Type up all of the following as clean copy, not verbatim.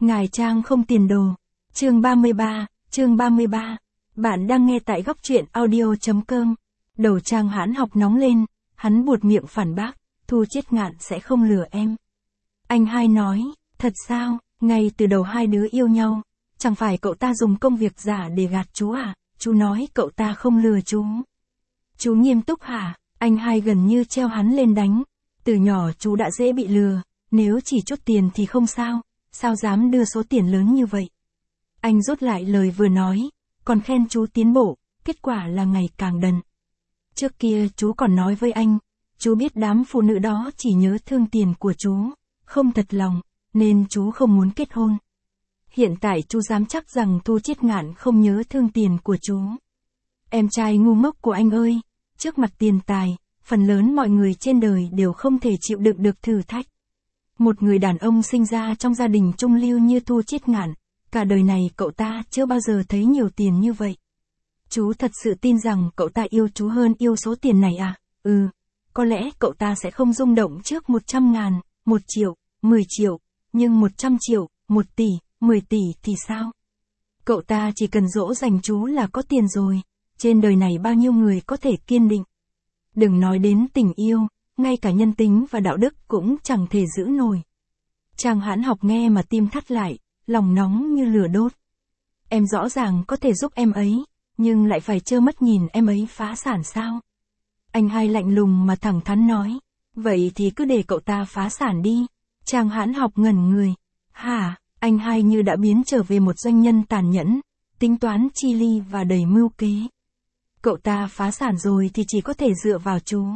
Ngài Trang không tiền đồ. Chương 33. Bạn đang nghe tại góc truyện audio.com. Đầu Trang Hãn Học nóng lên, hắn buột miệng phản bác, Thu Chiết Ngạn sẽ không lừa em. Anh hai nói, thật sao, ngay từ đầu hai đứa yêu nhau, chẳng phải cậu ta dùng công việc giả để gạt chú à, chú nói cậu ta không lừa chú. Chú nghiêm túc hả? Anh hai gần như treo hắn lên đánh. Từ nhỏ chú đã dễ bị lừa, nếu chỉ chút tiền thì không sao, sao dám đưa số tiền lớn như vậy. Anh rút lại lời vừa nói, còn khen chú tiến bộ, kết quả là ngày càng đần. Trước kia chú còn nói với anh, chú biết đám phụ nữ đó chỉ nhớ thương tiền của chú, không thật lòng, nên chú không muốn kết hôn. Hiện tại chú dám chắc rằng Thu Chiết Ngạn không nhớ thương tiền của chú. Em trai ngu ngốc của anh ơi, trước mặt tiền tài, phần lớn mọi người trên đời đều không thể chịu đựng được thử thách. Một người đàn ông sinh ra trong gia đình trung lưu như Thu Chiết Ngạn, cả đời này cậu ta chưa bao giờ thấy nhiều tiền như vậy. Chú thật sự tin rằng cậu ta yêu chú hơn yêu số tiền này à? Có lẽ cậu ta sẽ không rung động trước 100.000, 1 triệu, 10 triệu, nhưng 100 triệu, 1 tỷ, 10 tỷ thì sao? Cậu ta chỉ cần dỗ dành chú là có tiền rồi, trên đời này bao nhiêu người có thể kiên định. Đừng nói đến tình yêu, ngay cả nhân tính và đạo đức cũng chẳng thể giữ nổi. Trang Hãn Học nghe mà tim thắt lại, lòng nóng như lửa đốt. Em rõ ràng có thể giúp em ấy, nhưng lại phải trơ mắt nhìn em ấy phá sản sao? Anh hai lạnh lùng mà thẳng thắn nói, vậy thì cứ để cậu ta phá sản đi. Trang Hãn Học ngẩn người. Hả? Anh hai như đã biến trở về một doanh nhân tàn nhẫn, tính toán chi ly và đầy mưu kế. Cậu ta phá sản rồi thì chỉ có thể dựa vào chú.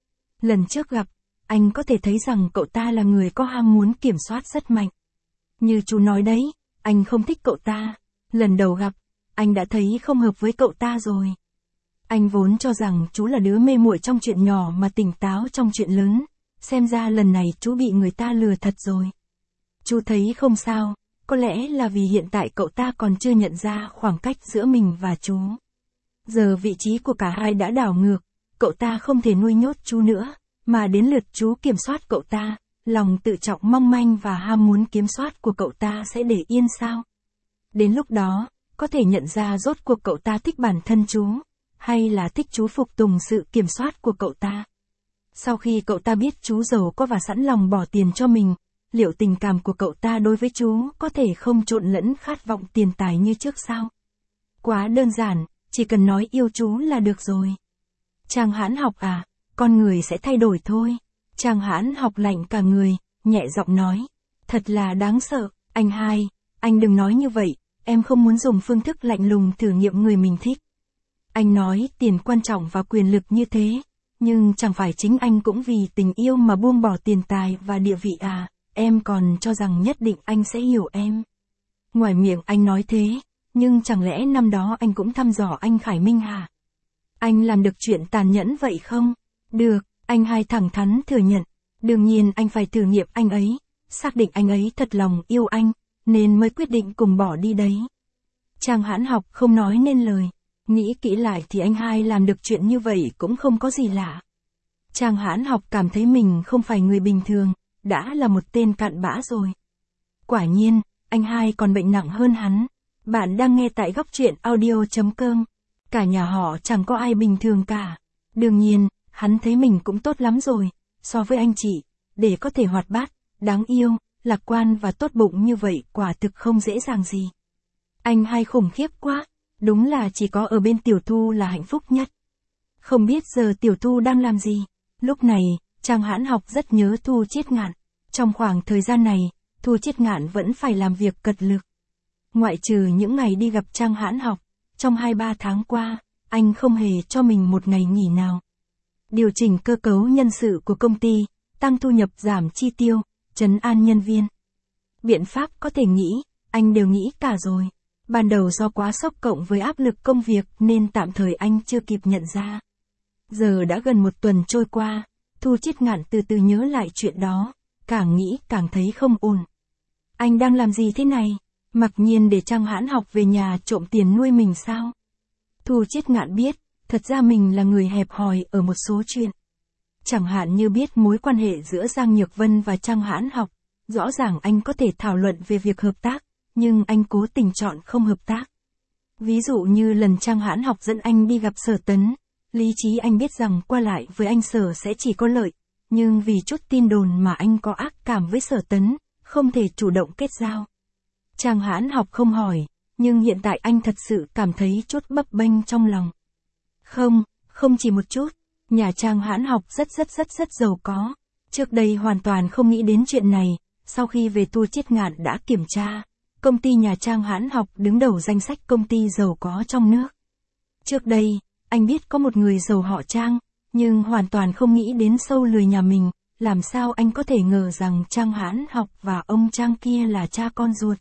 Lần trước gặp, anh có thể thấy rằng cậu ta là người có ham muốn kiểm soát rất mạnh. Như chú nói đấy, anh không thích cậu ta. Lần đầu gặp, anh đã thấy không hợp với cậu ta rồi. Anh vốn cho rằng chú là đứa mê muội trong chuyện nhỏ mà tỉnh táo trong chuyện lớn. Xem ra lần này chú bị người ta lừa thật rồi. Chú thấy không sao, có lẽ là vì hiện tại cậu ta còn chưa nhận ra khoảng cách giữa mình và chú. Giờ vị trí của cả hai đã đảo ngược, cậu ta không thể nuôi nhốt chú nữa, mà đến lượt chú kiểm soát cậu ta, lòng tự trọng mong manh và ham muốn kiểm soát của cậu ta sẽ để yên sao? Đến lúc đó, có thể nhận ra rốt cuộc cậu ta thích bản thân chú, hay là thích chú phục tùng sự kiểm soát của cậu ta. Sau khi cậu ta biết chú giàu có và sẵn lòng bỏ tiền cho mình, liệu tình cảm của cậu ta đối với chú có thể không trộn lẫn khát vọng tiền tài như trước sao? Quá đơn giản, chỉ cần nói yêu chú là được rồi. Trang Hãn Học à, con người sẽ thay đổi thôi. Trang Hãn Học lạnh cả người, nhẹ giọng nói. Thật là đáng sợ, anh hai, anh đừng nói như vậy, em không muốn dùng phương thức lạnh lùng thử nghiệm người mình thích. Anh nói tiền quan trọng và quyền lực như thế, nhưng chẳng phải chính anh cũng vì tình yêu mà buông bỏ tiền tài và địa vị à, em còn cho rằng nhất định anh sẽ hiểu em. Ngoài miệng anh nói thế, nhưng chẳng lẽ năm đó anh cũng thăm dò anh Khải Minh hả? Anh làm được chuyện tàn nhẫn vậy không? Được, anh hai thẳng thắn thừa nhận. Đương nhiên anh phải thử nghiệm anh ấy, xác định anh ấy thật lòng yêu anh, nên mới quyết định cùng bỏ đi đấy. Trang Hãn Học không nói nên lời. Nghĩ kỹ lại thì anh hai làm được chuyện như vậy cũng không có gì lạ. Trang Hãn Học cảm thấy mình không phải người bình thường, đã là một tên cặn bã rồi. Quả nhiên, anh hai còn bệnh nặng hơn hắn. Bạn đang nghe tại góc truyện audio.com. Cả nhà họ chẳng có ai bình thường cả. Đương nhiên, hắn thấy mình cũng tốt lắm rồi, so với anh chị, để có thể hoạt bát, đáng yêu, lạc quan và tốt bụng như vậy quả thực không dễ dàng gì. Anh hai khủng khiếp quá, đúng là chỉ có ở bên Tiểu Thu là hạnh phúc nhất. Không biết giờ Tiểu Thu đang làm gì? Lúc này, Trang Hãn Học rất nhớ Thu Chiết Ngạn. Trong khoảng thời gian này, Thu Chiết Ngạn vẫn phải làm việc cật lực. Ngoại trừ những ngày đi gặp Trang Hãn Học, trong 2-3 tháng qua, anh không hề cho mình một ngày nghỉ nào. Điều chỉnh cơ cấu nhân sự của công ty, tăng thu nhập giảm chi tiêu, trấn an nhân viên. Biện pháp có thể nghĩ, anh đều nghĩ cả rồi. Ban đầu do quá sốc cộng với áp lực công việc nên tạm thời anh chưa kịp nhận ra. Giờ đã gần 1 tuần trôi qua, Thu Chiết Ngạn từ từ nhớ lại chuyện đó, càng nghĩ càng thấy không ổn. Anh đang làm gì thế này? Mặc nhiên để Trang Hãn Học về nhà trộm tiền nuôi mình sao? Thu Chiết Ngạn biết, thật ra mình là người hẹp hòi ở một số chuyện. Chẳng hạn như biết mối quan hệ giữa Giang Nhược Vân và Trang Hãn Học, Rõ ràng anh có thể thảo luận về việc hợp tác, nhưng anh cố tình chọn không hợp tác. Ví dụ như lần Trang Hãn Học dẫn anh đi gặp Sở Tấn, lý trí anh biết rằng qua lại với anh Sở sẽ chỉ có lợi, nhưng vì chút tin đồn mà anh có ác cảm với Sở Tấn, không thể chủ động kết giao. Trang Hãn Học không hỏi, nhưng hiện tại anh thật sự cảm thấy chút bấp bênh trong lòng. Không chỉ một chút, nhà Trang Hãn Học rất giàu có. Trước đây hoàn toàn không nghĩ đến chuyện này, sau khi về Tu Chiết Ngạn đã kiểm tra, công ty nhà Trang Hãn Học đứng đầu danh sách công ty giàu có trong nước. Trước đây, anh biết có một người giàu họ Trang, nhưng hoàn toàn không nghĩ đến sâu lười nhà mình, làm sao anh có thể ngờ rằng Trang Hãn Học và ông Trang kia là cha con ruột.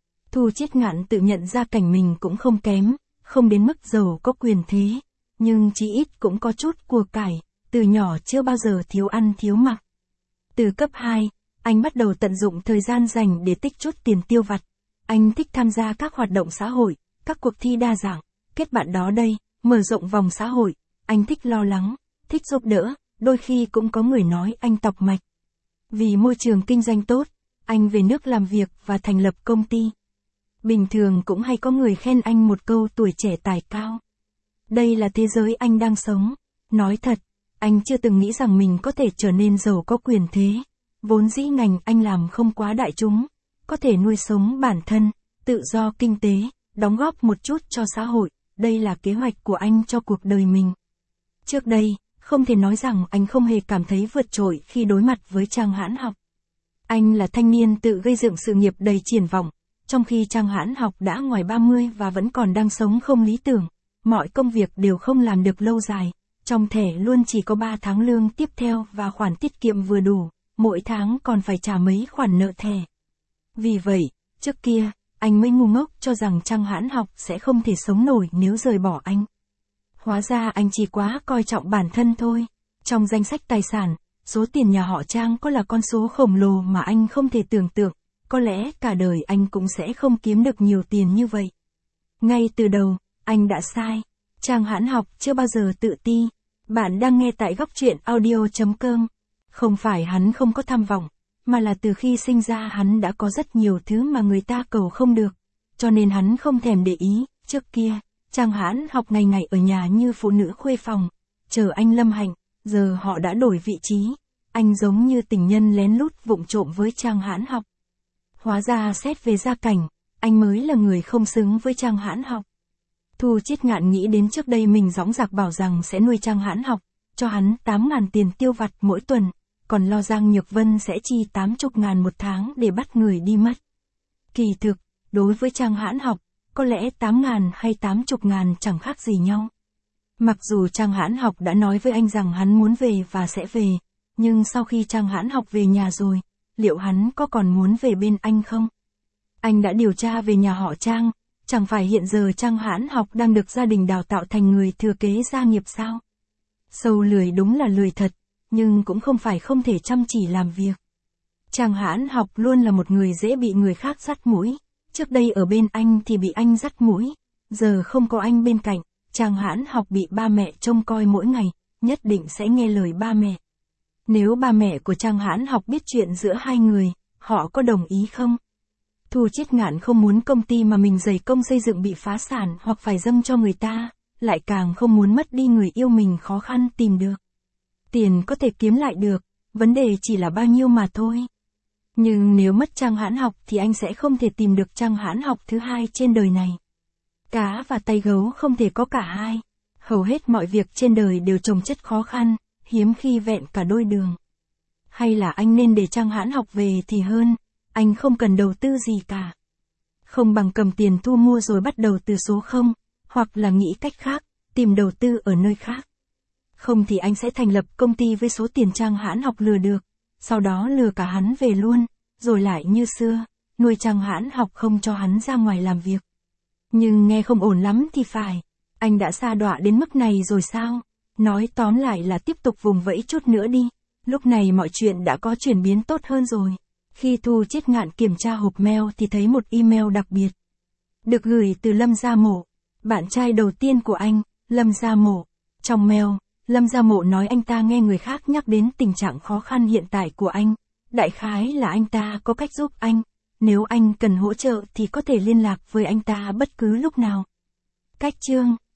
Tu Chiết Ngạn tự nhận ra cảnh mình cũng không kém, không đến mức giàu có quyền thế, nhưng chí ít cũng có chút của cải, từ nhỏ chưa bao giờ thiếu ăn thiếu mặc. Từ cấp 2, anh bắt đầu tận dụng thời gian dành để tích chút tiền tiêu vặt. Anh thích tham gia các hoạt động xã hội, các cuộc thi đa dạng, kết bạn đó đây, mở rộng vòng xã hội. Anh thích lo lắng, thích giúp đỡ, đôi khi cũng có người nói anh tọc mạch. Vì môi trường kinh doanh tốt, anh về nước làm việc và thành lập công ty. Bình thường cũng hay có người khen anh một câu tuổi trẻ tài cao. Đây là thế giới anh đang sống. Nói thật, anh chưa từng nghĩ rằng mình có thể trở nên giàu có quyền thế. Vốn dĩ ngành anh làm không quá đại chúng, có thể nuôi sống bản thân, tự do kinh tế, đóng góp một chút cho xã hội, đây là kế hoạch của anh cho cuộc đời mình. Trước đây, không thể nói rằng anh không hề cảm thấy vượt trội khi đối mặt với Trang Hãn Học. Anh là thanh niên tự gây dựng sự nghiệp đầy triển vọng, trong khi Trang Hãn Học đã ngoài 30 và vẫn còn đang sống không lý tưởng, mọi công việc đều không làm được lâu dài, trong thẻ luôn chỉ có 3 tháng lương tiếp theo và khoản tiết kiệm vừa đủ, mỗi tháng còn phải trả mấy khoản nợ thẻ. Vì vậy, trước kia, anh mới ngu ngốc cho rằng Trang Hãn Học sẽ không thể sống nổi nếu rời bỏ anh. Hóa ra anh chỉ quá coi trọng bản thân thôi. Trong danh sách tài sản, số tiền nhà họ Trang có là con số khổng lồ mà anh không thể tưởng tượng, có lẽ cả đời anh cũng sẽ không kiếm được nhiều tiền như vậy. Ngay từ đầu, anh đã sai. Trang Hãn Học chưa bao giờ tự ti. Bạn đang nghe tại Góc Truyện Audio.com. Không phải hắn không có tham vọng, mà là từ khi sinh ra hắn đã có rất nhiều thứ mà người ta cầu không được, cho nên hắn không thèm để ý. Trước kia, Trang Hãn Học ngày ngày ở nhà như phụ nữ khuê phòng, chờ anh lâm hạnh, giờ họ đã đổi vị trí, anh giống như tình nhân lén lút vụng trộm với Trang Hãn Học. Hóa ra xét về gia cảnh, anh mới là người không xứng với Trang Hãn Học. Tu Chiết Ngạn nghĩ đến trước đây mình dõng dạc bảo rằng sẽ nuôi Trang Hãn Học, cho hắn 8.000 tiền tiêu vặt mỗi tuần, còn lo Giang Nhược Vân sẽ chi 80.000 một tháng để bắt người đi mất. Kỳ thực, đối với Trang Hãn Học, có lẽ 8.000 hay 80.000 chẳng khác gì nhau. Mặc dù Trang Hãn Học đã nói với anh rằng hắn muốn về và sẽ về, nhưng sau khi Trang Hãn Học về nhà rồi, liệu hắn có còn muốn về bên anh không? Anh đã điều tra về nhà họ Trang, chẳng phải hiện giờ Trang Hãn Học đang được gia đình đào tạo thành người thừa kế gia nghiệp sao? Sâu lười đúng là lười thật, nhưng cũng không phải không thể chăm chỉ làm việc. Trang Hãn Học luôn là một người dễ bị người khác dắt mũi. Trước đây ở bên anh thì bị anh dắt mũi, giờ không có anh bên cạnh, Trang Hãn Học bị ba mẹ trông coi mỗi ngày, nhất định sẽ nghe lời ba mẹ. Nếu ba mẹ của Trang Hãn Học biết chuyện giữa hai người, họ có đồng ý không? Tu Chiết Ngạn không muốn công ty mà mình dày công xây dựng bị phá sản hoặc phải dâng cho người ta, lại càng không muốn mất đi người yêu mình khó khăn tìm được. Tiền có thể kiếm lại được, vấn đề chỉ là bao nhiêu mà thôi. Nhưng nếu mất Trang Hãn Học thì anh sẽ không thể tìm được Trang Hãn Học thứ hai trên đời này. Cá và tay gấu không thể có cả hai. Hầu hết mọi việc trên đời đều chồng chất khó khăn, hiếm khi vẹn cả đôi đường. Hay là anh nên để Trang Hãn Học về thì hơn, anh không cần đầu tư gì cả. Không bằng cầm tiền thu mua rồi bắt đầu từ số 0, hoặc là nghĩ cách khác, tìm đầu tư ở nơi khác. Không thì anh sẽ thành lập công ty với số tiền Trang Hãn Học lừa được, sau đó lừa cả hắn về luôn, rồi lại như xưa, nuôi Trang Hãn Học không cho hắn ra ngoài làm việc. Nhưng nghe không ổn lắm thì phải, anh đã sa đọa đến mức này rồi sao? Nói tóm lại là tiếp tục vùng vẫy chút nữa đi, lúc này mọi chuyện đã có chuyển biến tốt hơn rồi. Khi Tu Chiết Ngạn kiểm tra hộp mail thì thấy một email đặc biệt. Được gửi từ Lâm Gia Mộ, bạn trai đầu tiên của anh, Lâm Gia Mộ. Trong mail, Lâm Gia Mộ nói anh ta nghe người khác nhắc đến tình trạng khó khăn hiện tại của anh, Đại khái là anh ta có cách giúp anh. Nếu anh cần hỗ trợ thì có thể liên lạc với anh ta bất cứ lúc nào. Cách chương